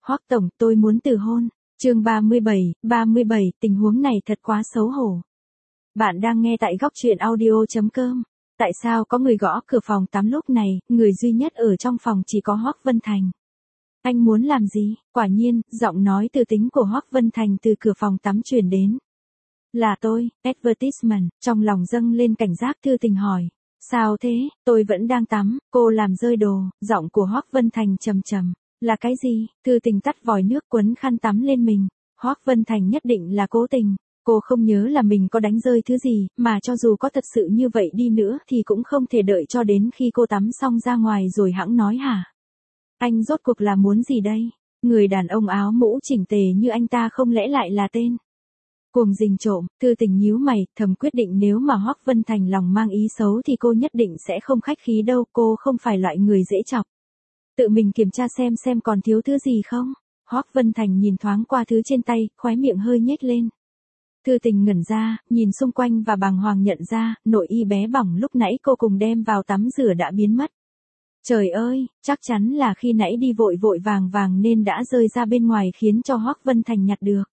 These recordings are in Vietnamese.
Hoắc tổng, tôi muốn từ hôn. Chương 37, tình huống này thật quá xấu hổ. Bạn đang nghe tại góc truyện audio.com. Tại sao có người gõ cửa phòng tắm lúc này, người duy nhất ở trong phòng chỉ có Hoắc Vân Thành. Anh muốn làm gì? Quả nhiên, giọng nói từ tính của Hoắc Vân Thành từ cửa phòng tắm truyền đến. Là tôi, advertisement, trong lòng dâng lên cảnh giác Thư Tình hỏi. Sao thế, tôi vẫn đang tắm, cô làm rơi đồ, giọng của Hoắc Vân Thành trầm trầm. Là cái gì? Thư Tình tắt vòi nước quấn khăn tắm lên mình. Hoắc Vân Thành nhất định là cố tình. Cô không nhớ là mình có đánh rơi thứ gì, mà cho dù có thật sự như vậy đi nữa thì cũng không thể đợi cho đến khi cô tắm xong ra ngoài rồi hẵng nói hả? Anh rốt cuộc là muốn gì đây? Người đàn ông áo mũ chỉnh tề như anh ta không lẽ lại là tên cuồng rình trộm? Thư Tình nhíu mày, thầm quyết định nếu mà Hoắc Vân Thành lòng mang ý xấu thì cô nhất định sẽ không khách khí đâu, cô không phải loại người dễ chọc. Tự mình kiểm tra xem còn thiếu thứ gì không? Hoắc Vân Thành nhìn thoáng qua thứ trên tay, khóe miệng hơi nhếch lên. Thư Tình ngẩn ra, nhìn xung quanh và bàng hoàng nhận ra, nội y bé bỏng lúc nãy cô cùng đem vào tắm rửa đã biến mất. Trời ơi, chắc chắn là khi nãy đi vội vàng nên đã rơi ra bên ngoài khiến cho Hoắc Vân Thành nhặt được.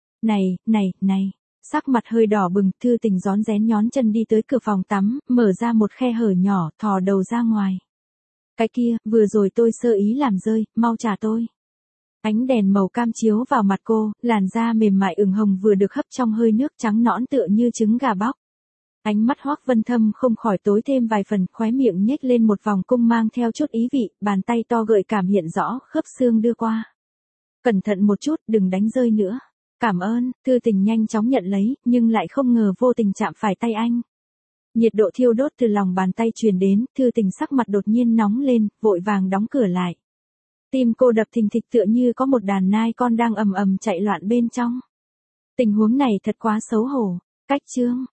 Này, sắc mặt hơi đỏ bừng, Thư Tình rón rén nhón chân đi tới cửa phòng tắm, mở ra một khe hở nhỏ, thò đầu ra ngoài. Cái kia, vừa rồi tôi sơ ý làm rơi, mau trả tôi. Ánh đèn màu cam chiếu vào mặt cô, làn da mềm mại ửng hồng vừa được hấp trong hơi nước trắng nõn tựa như trứng gà bóc. Ánh mắt Hoắc Vân Thâm không khỏi tối thêm vài phần, khóe miệng nhếch lên một vòng cung mang theo chút ý vị, bàn tay to gợi cảm hiện rõ, khớp xương đưa qua. Cẩn thận một chút, đừng đánh rơi nữa. Cảm ơn, Thư Tình nhanh chóng nhận lấy, nhưng lại không ngờ vô tình chạm phải tay anh. Nhiệt độ thiêu đốt từ lòng bàn tay truyền đến, Thư Tình sắc mặt đột nhiên nóng lên, vội vàng đóng cửa lại. Tim cô đập thình thịch tựa như có một đàn nai con đang ầm ầm chạy loạn bên trong. Tình huống này thật quá xấu hổ. Cách chương